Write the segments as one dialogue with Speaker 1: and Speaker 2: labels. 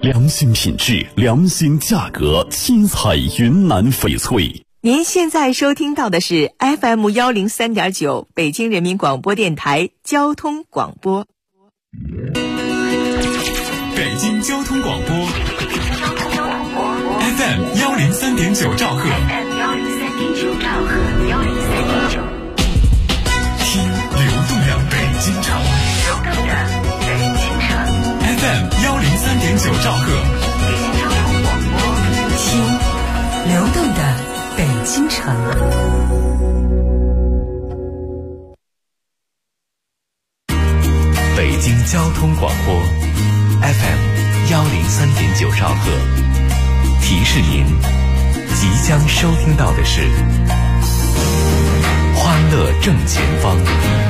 Speaker 1: 良心品质，良心价格，七彩云南翡翠。
Speaker 2: 您现在收听到的是 FM103.9 北京人民广播电台交通广播。
Speaker 3: 北京交通广播 FM103.9 兆赫，听流动的北京城FM103.9 兆赫，
Speaker 2: 听流动的北京城。
Speaker 3: 北京交通广播 FM103.9 兆赫，提示您即将收听到的是欢乐正前方。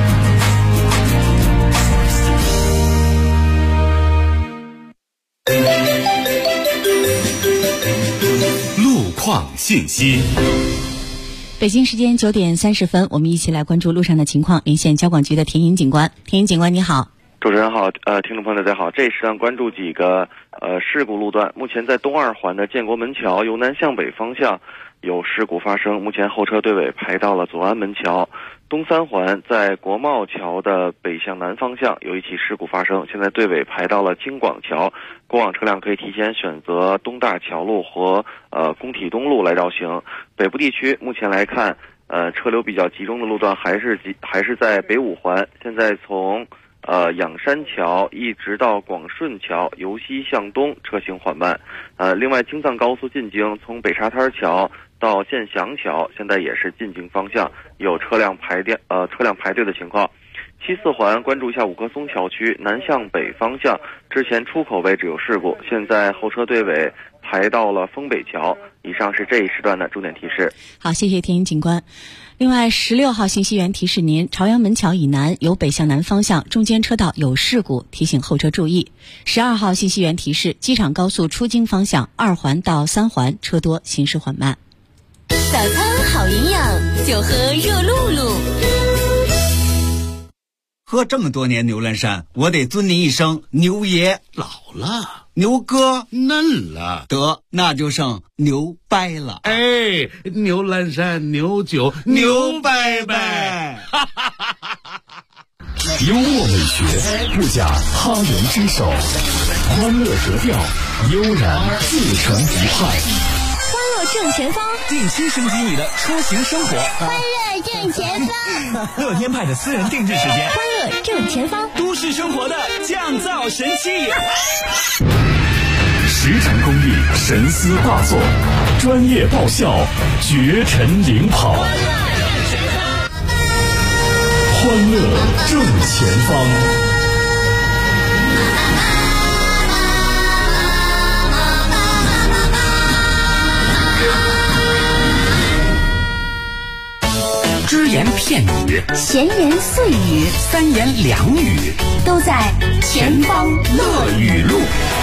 Speaker 3: 路况信息。
Speaker 4: 北京时间9点30分，我们一起来关注路上的情况。连线交广局的田颖警官。田颖警官，你好。
Speaker 5: 主持人好，听众朋友大家好。这一时段关注几个事故路段。目前在东二环的建国门桥由南向北方向有事故发生，目前后车队尾排到了左安门桥。东三环在国贸桥的北向南方向有一起事故发生，现在队尾排到了京广桥，过往车辆可以提前选择东大桥路和工体东路来绕行。北部地区目前来看，车流比较集中的路段还是在北五环，现在从仰山桥一直到广顺桥由西向东车行缓慢。另外京藏高速进京从北沙滩桥到建祥桥现在也是进京方向有车辆排队的情况。七四环关注一下五棵松桥区南向北方向之前出口位置有事故，现在后车队尾排到了丰北桥。以上是这一时段的重点提示。
Speaker 4: 好，谢谢田颖警官。另外16号信息源提示您，朝阳门桥以南由北向南方向中间车道有事故，提醒后车注意。12号信息源提示，机场高速出京方向2环到3环车多，行驶缓慢。
Speaker 6: 早餐好营养，就喝热露露。
Speaker 7: 喝这么多年牛栏山，我得尊您一声牛爷。
Speaker 8: 老了，
Speaker 7: 牛哥
Speaker 8: 嫩了，
Speaker 7: 得那就剩牛掰了。
Speaker 8: 哎，牛栏山牛酒牛掰掰。
Speaker 1: 幽默美学，不假他人之手，欢乐格调，悠然自成一派。
Speaker 6: 欢乐正前方，
Speaker 3: 定期升级你的出行生活。
Speaker 6: 欢乐正前方，
Speaker 3: 乐天派的私人定制时间。
Speaker 6: 欢乐正前方，
Speaker 3: 都市生活的降噪神器。
Speaker 1: 实诚公益，神思大作，专业爆笑，绝尘领跑。欢乐正前方。
Speaker 3: 只言片语，
Speaker 6: 闲言碎语，
Speaker 3: 三言两语，
Speaker 6: 都在前方乐语录。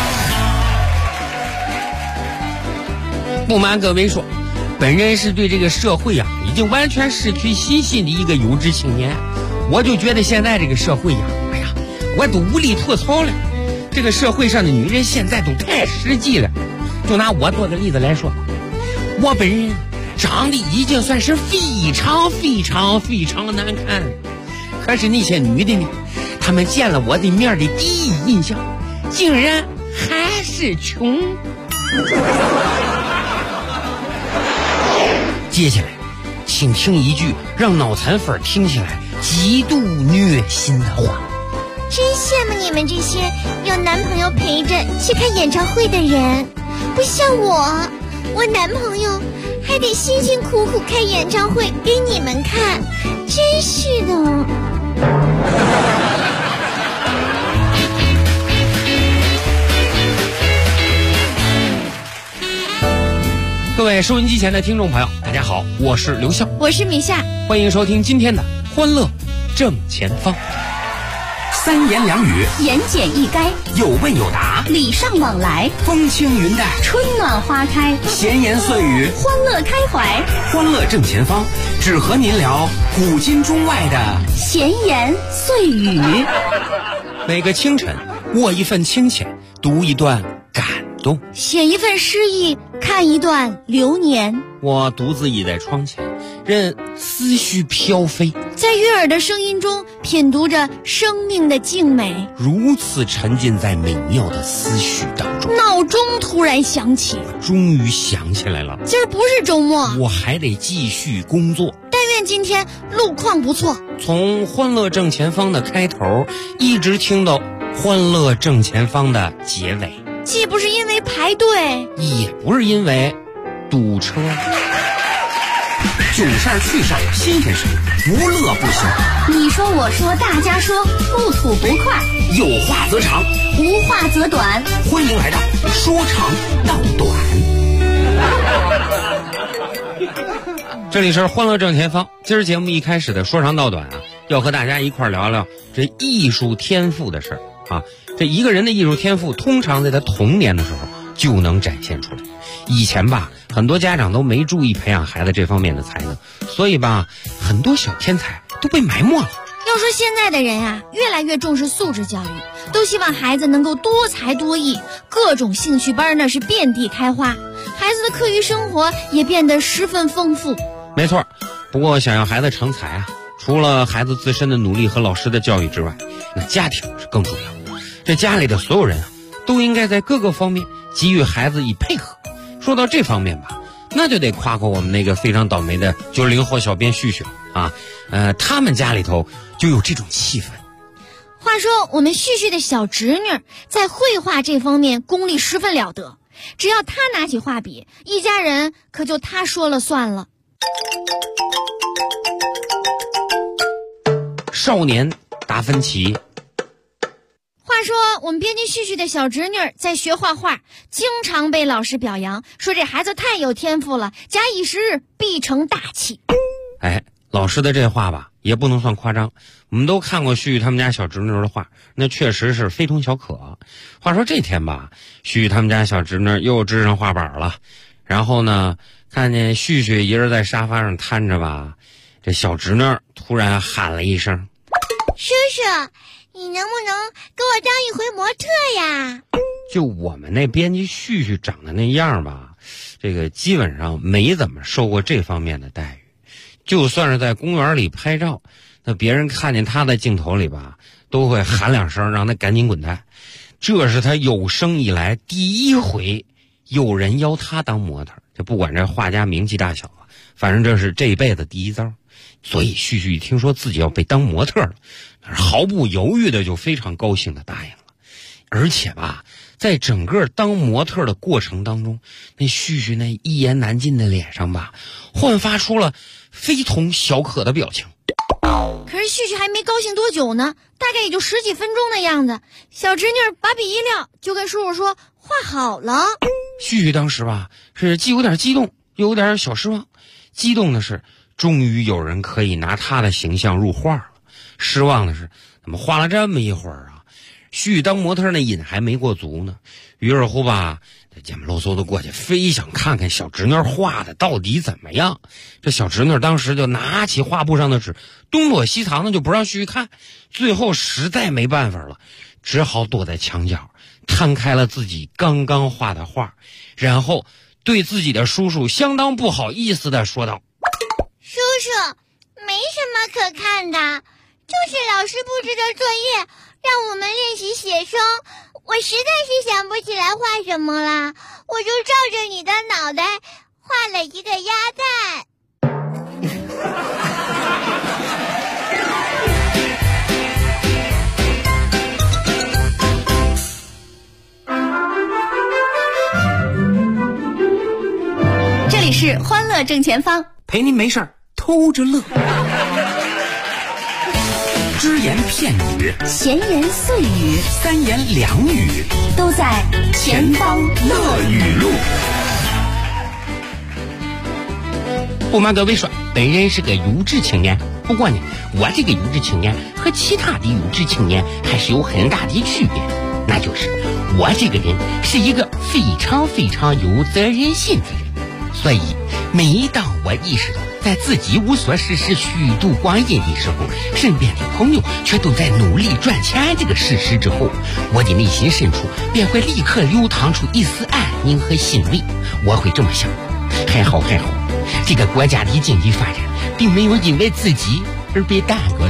Speaker 9: 不瞒各位说，本人是对这个社会啊已经完全失去信心的一个优质青年。我就觉得现在这个社会呀，哎呀，我都无力吐槽了。这个社会上的女人现在都太实际了。就拿我做个例子来说，我本人长得已经算是非常难看，可是那些女的呢，她们见了我的面的第一印象竟然还是穷。接下来请听一句让脑残粉听起来极度虐心的话。
Speaker 6: 真羡慕你们这些有男朋友陪着去看演唱会的人，不像我男朋友还得辛辛苦苦开演唱会给你们看，真是的。
Speaker 9: 各位收音机前的听众朋友，大家好，我是刘笑，
Speaker 6: 我是米夏，
Speaker 9: 欢迎收听今天的欢乐正前方。
Speaker 3: 三言两语，
Speaker 6: 言简意赅，
Speaker 3: 有问有答，
Speaker 6: 礼尚往来，
Speaker 3: 风轻云淡，
Speaker 6: 春暖花开，
Speaker 3: 闲言碎语，
Speaker 6: 欢乐开怀。
Speaker 3: 欢乐正前方，只和您聊古今中外的
Speaker 6: 闲言碎语。
Speaker 9: 每个清晨，握一份清浅，读一段感动，
Speaker 6: 写一份诗意，看一段流年。
Speaker 9: 我独自倚在窗前，任思绪飘飞，
Speaker 6: 在悦耳的声音中品读着生命的静美，
Speaker 9: 如此沉浸在美妙的思绪当中。
Speaker 6: 闹钟突然响起，
Speaker 9: 终于想起来了，
Speaker 6: 今儿不是周末，
Speaker 9: 我还得继续工作。
Speaker 6: 但愿今天路况不错。
Speaker 9: 从欢乐正前方的开头一直听到欢乐正前方的结尾，
Speaker 6: 既不是因为排队，
Speaker 9: 也不是因为堵车。
Speaker 1: 囧事儿趣事儿新鲜事，无乐不休。
Speaker 6: 你说我说大家说，不吐不快，
Speaker 1: 有话则长，
Speaker 6: 无话则短。
Speaker 1: 欢迎来到说长道短。
Speaker 9: 这里是欢乐正前方，今儿节目一开始的说长道短啊，要和大家一块聊聊这艺术天赋的事儿啊。这一个人的艺术天赋通常在他童年的时候就能展现出来。以前吧，很多家长都没注意培养孩子这方面的才能，所以吧，很多小天才都被埋没了。
Speaker 6: 要说现在的人啊，越来越重视素质教育，都希望孩子能够多才多艺，各种兴趣班那是遍地开花，孩子的课余生活也变得十分丰富。
Speaker 9: 没错，不过想要孩子成才啊，除了孩子自身的努力和老师的教育之外，那家庭是更重要。这家里的所有人啊，都应该在各个方面给予孩子以配合。说到这方面吧，那就得夸夸我们那个非常倒霉的90后小编旭旭啊，他们家里头就有这种气氛。
Speaker 6: 话说我们旭旭的小侄女在绘画这方面功力十分了得，只要她拿起画笔，一家人可就她说了算了。
Speaker 9: 少年达芬奇。
Speaker 6: 话说我们编辑旭旭的小侄女在学画画，经常被老师表扬，说这孩子太有天赋了，假以时日必成大器。
Speaker 9: 哎，老师的这话吧也不能算夸张，我们都看过旭旭他们家小侄女的画，那确实是非同小可。话说这天吧，旭旭他们家小侄女又支上画板了，然后呢，看见旭旭一人在沙发上瘫着吧，这小侄女突然喊了一声：
Speaker 6: 叔叔，你能不能给我当一回模特呀？
Speaker 9: 就我们那编辑旭旭长得那样吧，这个基本上没怎么受过这方面的待遇。就算是在公园里拍照，那别人看见他在镜头里吧，都会喊两声让他赶紧滚蛋。这是他有生以来第一回有人邀他当模特，就不管这画家名气大小啊，反正这是这一辈子第一遭。所以旭旭一听说自己要被当模特了，毫不犹豫的就非常高兴的答应了。而且吧，在整个当模特的过程当中，那旭旭那一言难尽的脸上吧，焕发出了非同小可的表情。
Speaker 6: 可是旭旭还没高兴多久呢，大概也就10几分钟的样子，小侄女把笔一撂，就跟叔叔说画好了。
Speaker 9: 旭旭当时吧，是既有点激动，又有点小失望。激动的是终于有人可以拿他的形象入画了，失望的是怎么画了这么一会儿啊，旭当模特那瘾还没过足呢。于是乎吧，这捡不漏搜的过去，非想看看小侄女画的到底怎么样。这小侄女当时就拿起画布上的纸，东躲西藏的就不让旭旭看。最后实在没办法了，只好躲在墙角，摊开了自己刚刚画的画，然后对自己的叔叔相当不好意思地说道：
Speaker 6: 叔叔，没什么可看的，就是老师布置的作业让我们练习写生，我实在是想不起来画什么了，我就照着你的脑袋画了一个鸭蛋。
Speaker 2: 这里是欢乐正前方，
Speaker 1: 陪您没事儿偷着乐。只言片语，
Speaker 6: 闲言碎语，
Speaker 1: 三言两语，
Speaker 6: 都在前方乐语录。
Speaker 9: 不瞒各位说，本人是个优质青年，不过呢，我这个优质青年和其他的优质青年还是有很大的区别，那就是我这个人是一个非常非常有责任心的人。所以每当我意识到在自己无所事事虚度光阴的时候，身边的朋友却都在努力赚钱这个事实之后，我的内心深处便会立刻流淌出一丝安宁和欣慰。我会这么想，还好，这个国家的经济发展并没有因为自己而被耽搁了。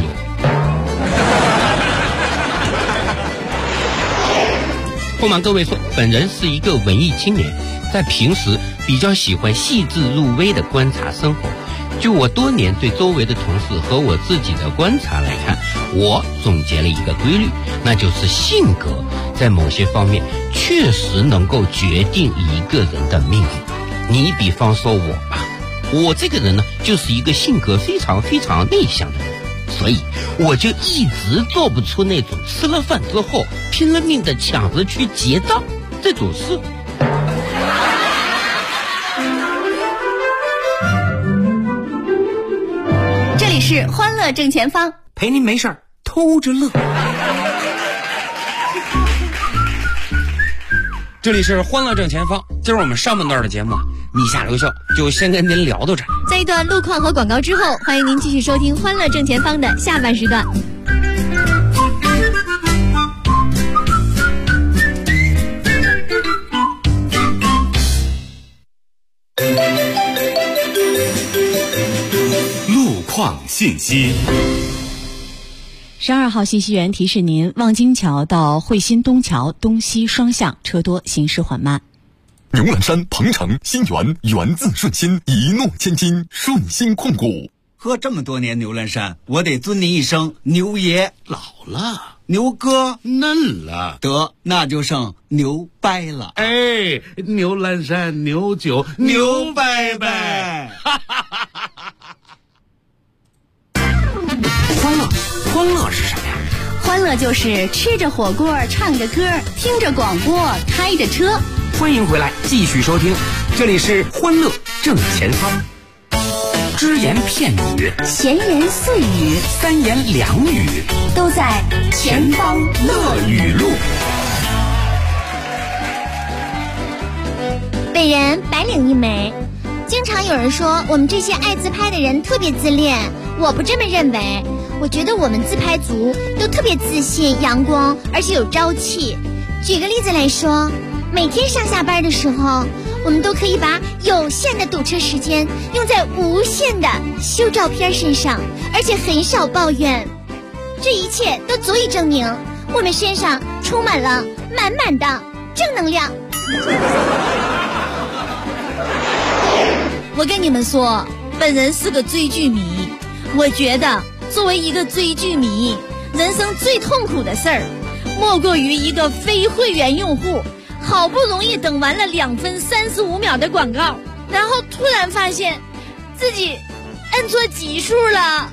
Speaker 9: 不瞒各位说，本人是一个文艺青年，在平时比较喜欢细致入微的观察生活。就我多年对周围的同事和我自己的观察来看，我总结了一个规律，那就是性格在某些方面确实能够决定一个人的命运。你比方说我吧，我这个人呢，就是一个性格非常内向的人，所以我就一直做不出那种吃了饭之后拼了命的抢着去结账这种事。
Speaker 4: 这里是欢乐正前方，
Speaker 7: 陪您没事儿偷着乐。
Speaker 9: 这里是欢乐正前方，今儿我们上半段的节目米下留校就先跟您聊到这儿。
Speaker 4: 在一段路况和广告之后，欢迎您继续收听欢乐正前方的下半时段。
Speaker 1: 路况信息。
Speaker 4: 12号信息源提示您，望京桥到汇新东桥东西双向车多，行驶缓慢。
Speaker 1: 牛栏山、鹏城、新源源自顺心，一诺千金，顺心控股。
Speaker 7: 喝这么多年牛栏山，我得尊您一声牛爷。
Speaker 8: 老了，
Speaker 7: 牛哥
Speaker 8: 嫩了，
Speaker 7: 得那就剩牛掰了。
Speaker 8: 哎，牛栏山牛酒牛掰掰。
Speaker 3: 欢乐是什么呀？
Speaker 4: 欢乐就是吃着火锅，唱着歌，听着广播，开着车。
Speaker 3: 欢迎回来，继续收听，这里是欢乐正前方。只言片语，
Speaker 4: 闲言碎语，
Speaker 3: 三言两语，
Speaker 4: 都在前方乐语录。
Speaker 6: 本人白领一枚，经常有人说我们这些爱自拍的人特别自恋，我不这么认为。我觉得我们自拍族都特别自信、阳光，而且有朝气。举个例子来说，每天上下班的时候，我们都可以把有限的堵车时间用在无限的修照片身上，而且很少抱怨。这一切都足以证明我们身上充满了满满的正能量。
Speaker 10: 我跟你们说，本人是个追剧迷，我觉得作为一个追剧迷，人生最痛苦的事儿，莫过于一个非会员用户好不容易等完了2分35秒的广告，然后突然发现自己摁错集数了。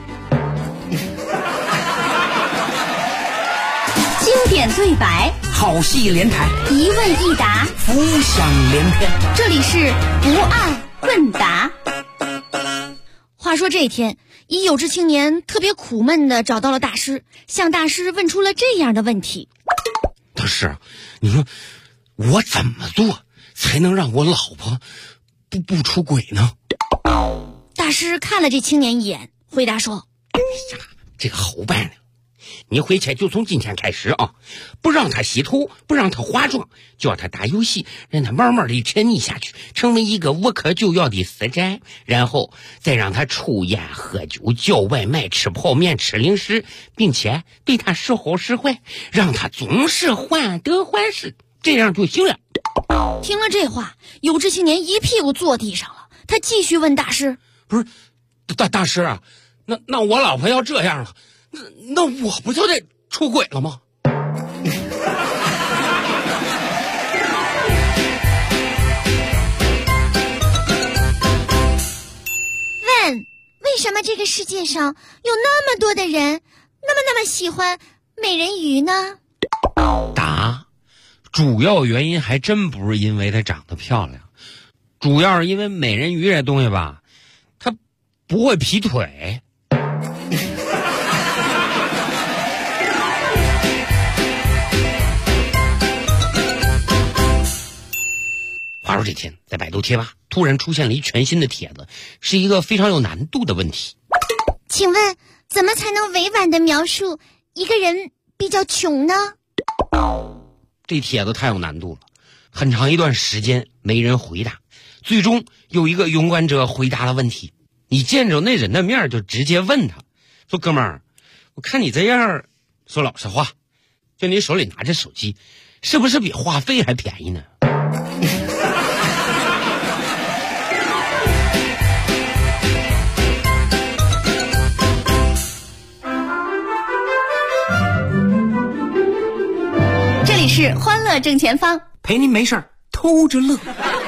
Speaker 4: 经典对白，
Speaker 3: 好戏连台，
Speaker 4: 一问一答，
Speaker 3: 浮想联翩。
Speaker 4: 这里是不二问答。
Speaker 10: 话说这天，一有志青年特别苦闷地找到了大师，向大师问出了这样的问题：
Speaker 9: 大师，你说我怎么做才能让我老婆不出轨呢？
Speaker 10: 大师看了这青年一眼，回答说：
Speaker 9: 哎呀，这个好办了，你回去就从今天开始啊，不让他洗头，不让他化妆，叫他打游戏，让他慢慢的沉溺下去，成为一个无可救药的死宅，然后再让他抽烟喝酒，叫外卖，吃泡面，吃零食，并且对他时好时坏，让他总是患得患失，这样就行了。
Speaker 10: 听了这话，有志青年一屁股坐地上了。他继续问大师：
Speaker 9: 不是大师啊，那我老婆要这样了，那我不就得出轨了吗？
Speaker 6: 问，为什么这个世界上有那么多的人那么喜欢美人鱼呢？
Speaker 9: 答，主要原因还真不是因为她长得漂亮，主要是因为美人鱼这东西吧，她不会劈腿。 话说这天在百度贴吧突然出现了一全新的帖子，是一个非常有难度的问题。
Speaker 6: 请问怎么才能委婉地描述一个人比较穷呢？
Speaker 9: 这帖子太有难度了，很长一段时间没人回答，最终有一个勇敢者回答了问题。你见着那人的面就直接问他说，哥们儿，我看你这样，说老实话，就你手里拿着手机，是不是比话费还便宜呢？
Speaker 10: 这里是欢乐正前方，
Speaker 3: 陪您没事儿偷着乐。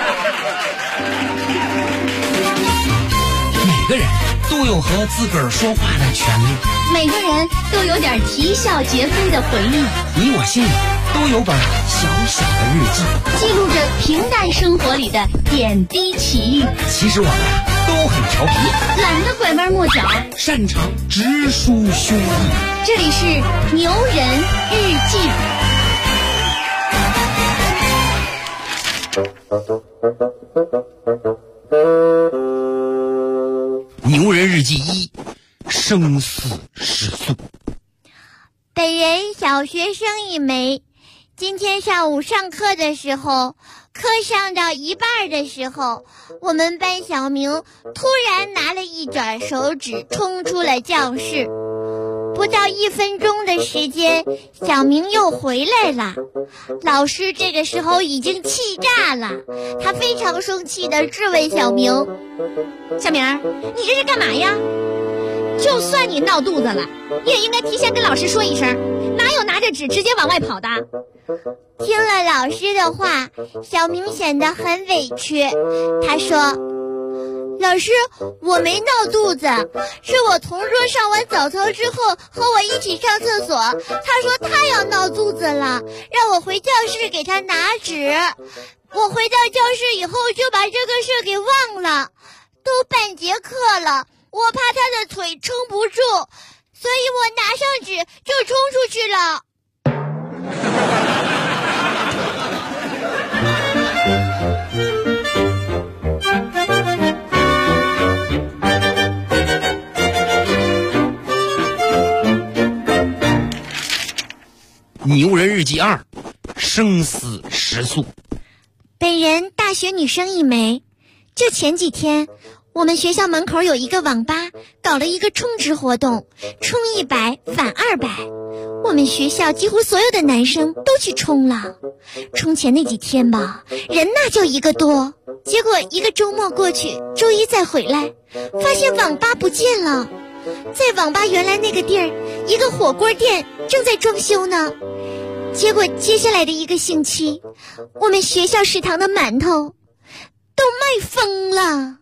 Speaker 3: 每个人都有和自个儿说话的权利，
Speaker 10: 每个人都有点啼笑皆非的回忆，
Speaker 3: 你我心里都有本小小的日记，
Speaker 10: 记录着平淡生活里的点滴奇遇。
Speaker 3: 其实我们都很调皮，
Speaker 10: 懒得拐弯抹角，
Speaker 3: 擅长直抒胸臆。
Speaker 10: 这里是牛人日记。
Speaker 9: 牛人日记1，生死时速。
Speaker 6: 本人小学生一枚，今天上午上课的时候，课上到一半的时候，我们班小明突然拿了一卷手纸冲出了教室。不到1分钟的时间，小明又回来了。老师这个时候已经气炸了，他非常生气地质问小明：
Speaker 10: 小明儿，你这是干嘛呀？就算你闹肚子了，你也应该提前跟老师说一声，哪有拿着纸直接往外跑的？
Speaker 6: 听了老师的话，小明显得很委屈。他说：老师，我没闹肚子，是我同桌上完早操之后和我一起上厕所，他说他要闹肚子了，让我回教室给他拿纸。我回到教室以后就把这个事给忘了，都半节课了，我怕他的腿撑不住，所以我拿上纸就冲出去了。
Speaker 9: 牛人日记2，生死时速。
Speaker 6: 本人大学女生一枚，就前几天我们学校门口有一个网吧搞了一个充值活动，充100返200，我们学校几乎所有的男生都去充了。充钱那几天吧，人那就一个多，结果一个周末过去，周一再回来，发现网吧不见了。在网吧原来那个地儿，一个火锅店正在装修呢。结果接下来的1个星期，我们学校食堂的馒头都卖疯了。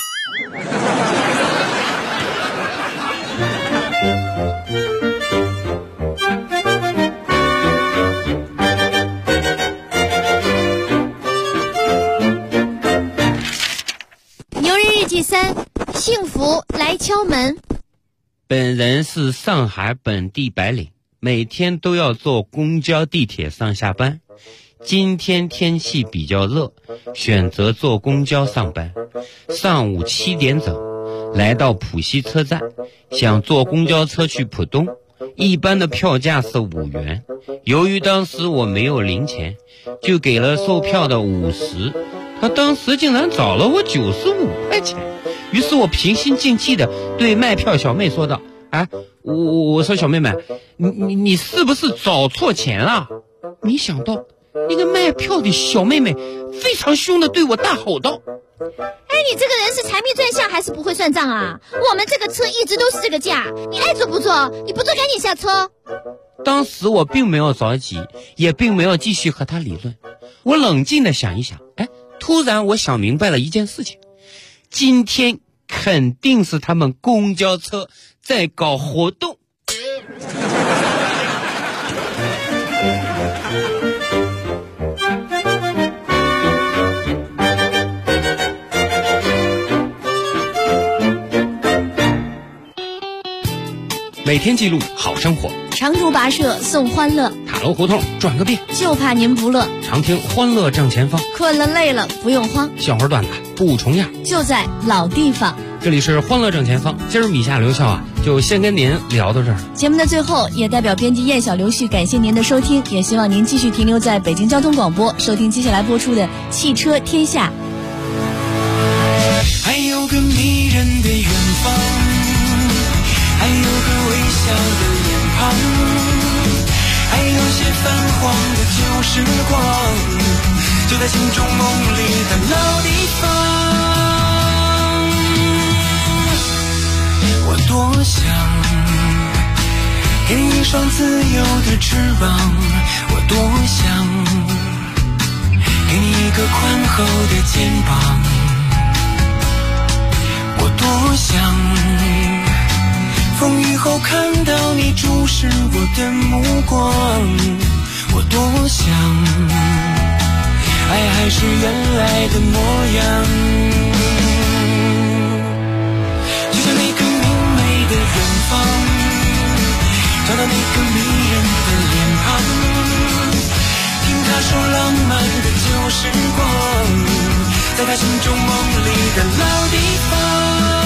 Speaker 10: 牛人日记3，幸福来敲门。
Speaker 9: 本人是上海本地白领，每天都要坐公交地铁上下班。今天天气比较热，选择坐公交上班。上午7点整，来到浦西车站，想坐公交车去浦东，一般的票价是5元。由于当时我没有零钱，就给了售票的50，他当时竟然找了我95块钱。于是我平心静气的对卖票小妹说道：我说小妹妹，你是不是找错钱了？没想到那个卖票的小妹妹非常凶的对我大吼道：
Speaker 10: 你这个人是财迷转向还是不会算账啊？我们这个车一直都是这个价，你爱坐不坐？你不坐赶紧下车。
Speaker 9: 当时我并没有着急，也并没有继续和他理论。我冷静的想一想，突然我想明白了一件事情，今天肯定是他们公交车在搞活动。 每天记录好生活。
Speaker 10: 长途跋涉送欢乐，
Speaker 9: 塔楼胡同转个遍，
Speaker 10: 就怕您不乐。
Speaker 9: 常听欢乐正前方，
Speaker 10: 困了累了不用慌，
Speaker 9: 笑话段子不重样，
Speaker 10: 就在老地方。
Speaker 9: 这里是欢乐正前方，今儿米夏刘笑就先跟您聊到这儿。
Speaker 10: 节目的最后，也代表编辑燕小刘旭感谢您的收听，也希望您继续停留在北京交通广播，收听接下来播出的《汽车天下》。
Speaker 11: 还有个迷人的远方，还有个微笑的脸庞，还有些泛黄的旧时光，就在心中梦里的老地方。我多想给你一双自由的翅膀，我多想给你一个宽厚的肩膀，我多想风雨后看到你注视我的目光，我多想爱还是原来的模样，就像那个明媚的远方，找到那个迷人的脸庞，听他说浪漫的旧时光，在他心中梦里的老地方。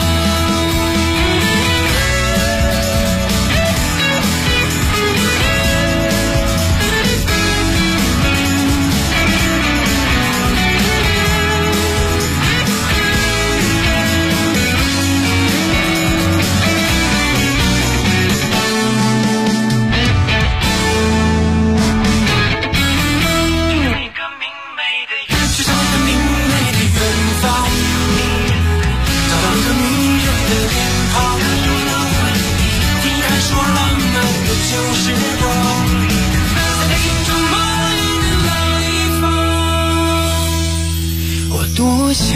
Speaker 11: 多想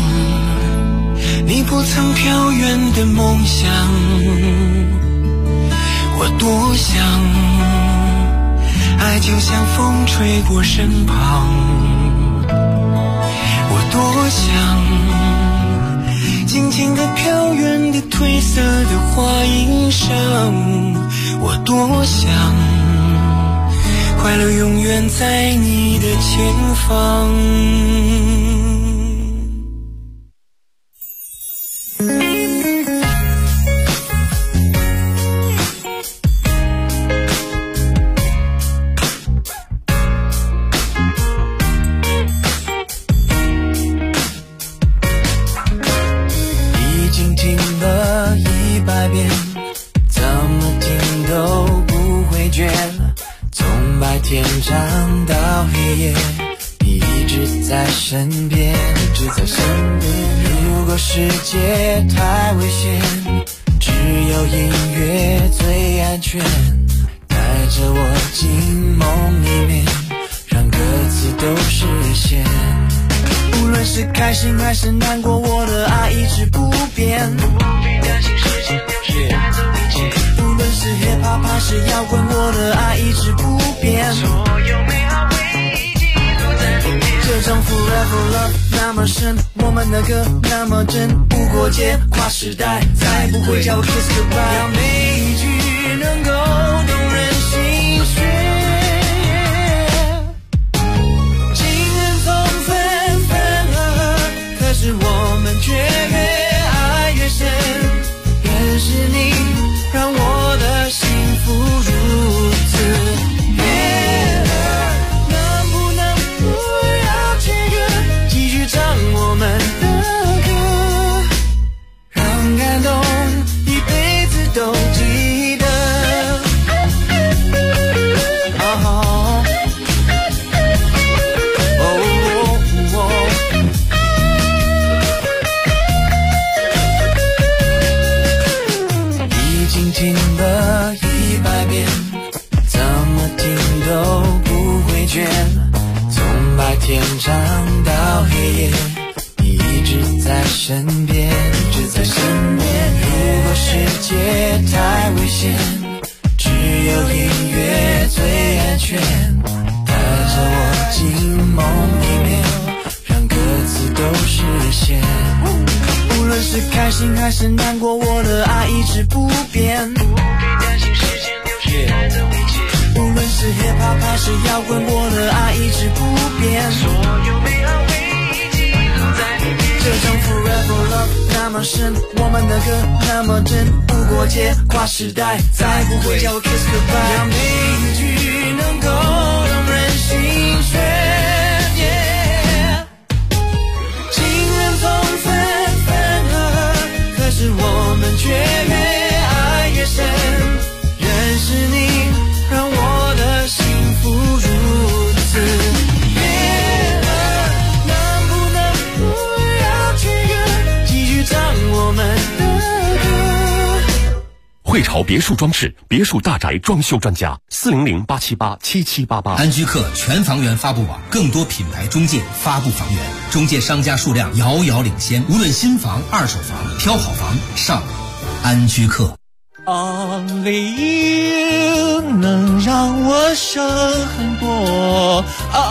Speaker 11: 你不曾飘远的梦想，我多想爱就像风吹过身旁，我多想静静地飘远的褪色的花衣裳，我多想快乐永远在你的前方。天长到黑夜，你一直在身边，一直在身边。如果世界太危险，只有音乐最安全，带着我进梦里面，让歌词都实现。无论是开心还是难过，我的爱一直不变，不必担心时间流逝带走一切。无论是 hip hop 还是摇滚，我的爱一直不变，所有美好回忆记录在里面。这种 forever love 那么深，我们的歌那么真，不过界跨时代，再不会叫我 kiss goodbye。要每一句能够动人心弦，情人总分分合合，可是我们却越爱越深。认识你让我的幸福如此悦耳，能不能不要切割，继续唱我们的歌，让感动一辈子都记得。已经听了100遍，怎么听都不会倦，从白天长到黑夜，你一直在身边，一直在身边。如果世界太危险，只有音乐最安全，带着我进梦里面，让歌词都实现。无论是开心心还是难过，我的爱一直不变。不必担心时间流逝带走一切，无论是 hip hop 还是摇滚，我的爱一直不变。所有美好回忆记录在里面。这种 forever love 那么深，我们的歌那么真，无国界跨时代，再不会叫我 kiss goodbye。让每一句能够让人心碎。可是我们却越爱越深，认识你让我的幸福如此变了，能不能不要去歌，继续唱我们的歌。
Speaker 1: 汇潮别墅装饰，别墅大宅装修专家，400-878-7788。
Speaker 12: 安居客全房源发布网，更多品牌中介发布房源，中介商家数量遥遥领先。无论新房、二手房，挑好房上安居客。
Speaker 13: Only you 能让我省很多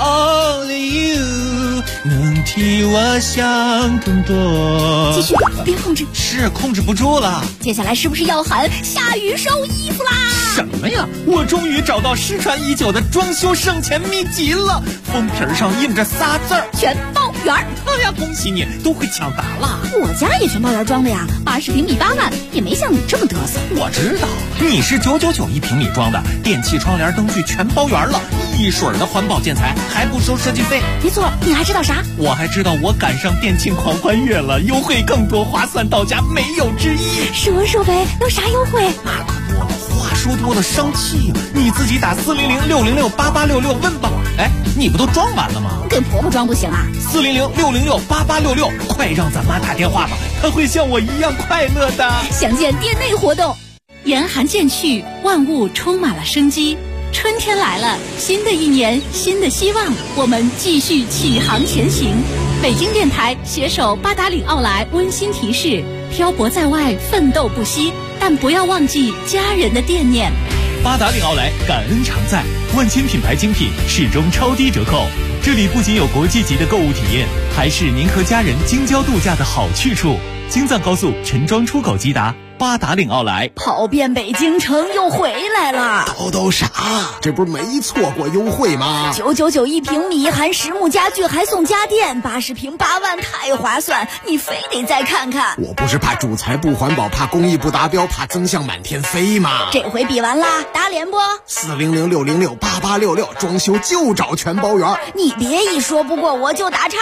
Speaker 13: ，Only you 能替我想更多。
Speaker 10: 继续，别控制，
Speaker 13: 是控制不住了。
Speaker 10: 接下来是不是要喊下雨收衣服啦？
Speaker 13: 什么呀？我终于找到失传已久的装修省钱秘籍了，封皮上印着仨字儿：
Speaker 10: 全包圆。
Speaker 13: 哎呀，恭喜你，都会抢答了。
Speaker 10: 我家也全包圆装的呀，80平米8万，也没像你这么嘚瑟。
Speaker 13: 我知道，你是999一平米装的，电器、窗帘、灯具全包圆了，一水的环保建材，还不收设计费。
Speaker 10: 没错，你还知道啥？
Speaker 13: 我还知道我赶上电竞狂欢月了，优惠更多，划算到家，没有之一。
Speaker 10: 说说呗，都啥优惠？
Speaker 13: 话说多了生气，你自己打400-606-8866问吧。哎，你不都装完了吗？
Speaker 10: 给婆婆装不行啊
Speaker 13: ？400-606-8866，快让咱妈打电话吧，她会像我一样快乐的。
Speaker 10: 详见店内活动。严寒渐去，万物充满了生机。春天来了，新的一年，新的希望，我们继续启航前行。北京电台携手八达岭奥莱温馨提示：漂泊在外，奋斗不息，但不要忘记家人的惦念。
Speaker 14: 八达岭奥莱感恩常在，万千品牌精品始终超低折扣。这里不仅有国际级的购物体验，还是您和家人京郊度假的好去处。京藏高速陈庄出口即达，八达岭奥莱
Speaker 10: 跑遍北京城又回来了。
Speaker 15: 都啥？这不是没错过优惠吗
Speaker 10: ？999一平米，含实木家具还送家电，80平8万，太划算！你非得再看看。
Speaker 15: 我不是怕主材不环保，怕工艺不达标，怕增项满天飞吗？
Speaker 10: 这回比完啦，打脸不
Speaker 15: ？400-606-8866，装修就找全包圆。
Speaker 10: 你别一说不过我就打岔。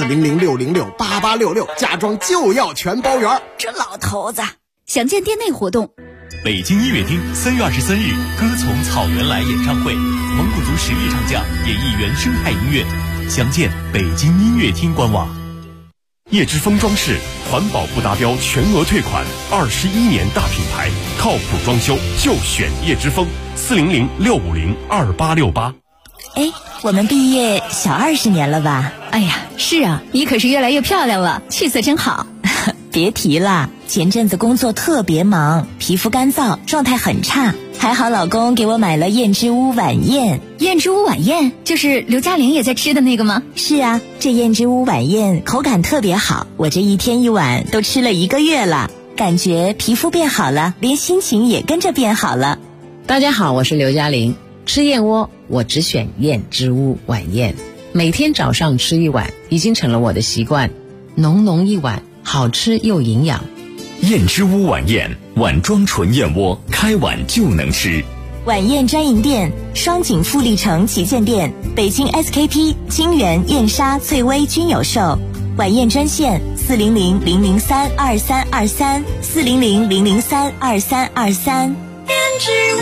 Speaker 15: 400-606-8866，家装就要全包圆。
Speaker 10: 这老头子。详见店内活动。
Speaker 14: 北京音乐厅3月23日，歌从草原来演唱会，蒙古族实力唱将演绎原生态音乐，详见北京音乐厅官网。
Speaker 1: 叶之峰装饰，环保不达标全额退款，21年大品牌，靠谱装修就选叶之峰。400-650-2868。
Speaker 16: 哎，我们毕业小20年了吧？
Speaker 10: 哎呀，是啊，你可是越来越漂亮了，气色真好。
Speaker 16: 别提了，前阵子工作特别忙，皮肤干燥，状态很差，还好老公给我买了燕之屋晚宴。
Speaker 10: 燕之屋晚宴就是刘嘉玲也在吃的那个吗？
Speaker 16: 是啊，这燕之屋晚宴口感特别好，我这一天一碗都吃了1个月了，感觉皮肤变好了，连心情也跟着变好了。
Speaker 17: 大家好，我是刘嘉玲，吃燕窝我只选燕之屋晚宴，每天早上吃1碗已经成了我的习惯，浓浓一碗，好吃又营养。
Speaker 1: 燕之屋晚宴，碗装纯燕窝，开碗就能吃。
Speaker 16: 晚宴专营店：双井富力城旗舰店、北京 SKP、金源、燕莎、翠微均有售。晚宴专线：400-003-2323 400-003-2323。
Speaker 6: 燕之屋。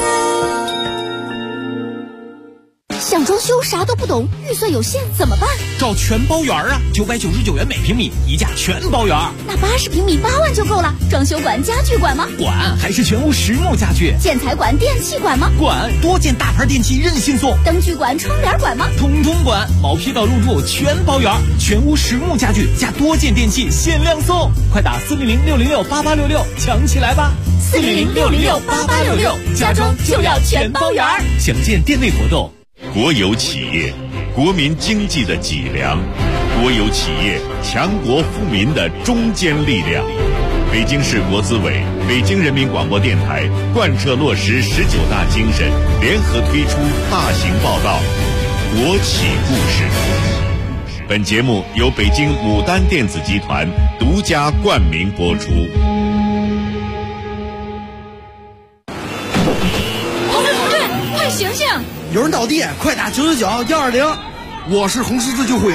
Speaker 10: 想装修啥都不懂，预算有限怎么办？
Speaker 13: 找全包圆啊，999元每平米，一价全包圆。
Speaker 10: 那80平米8万就够了。装修管、家具管吗？
Speaker 13: 管，还是全屋实木家具。
Speaker 10: 建材管、电器管吗？
Speaker 13: 管，多件大牌电器任性送。
Speaker 10: 灯具管、窗帘管吗？
Speaker 13: 统统管，毛坯到入住全包圆，全屋实木家具加多件电器限量送，快打400-606-8866抢起来吧
Speaker 10: ！400-606-8866，家装就要全包圆。
Speaker 14: 详见店内活动。国有企业，国民经济的脊梁；国有企业，强国富民的中坚力量。
Speaker 1: 北京市国资委、北京人民广播电台贯彻落实19大精神，联合推出大型报道《国企故事》。本节目由北京牡丹电子集团独家冠名播出。
Speaker 10: 同志，快醒醒！
Speaker 18: 有人倒地，快打999-120。
Speaker 15: 我是红十字救护员。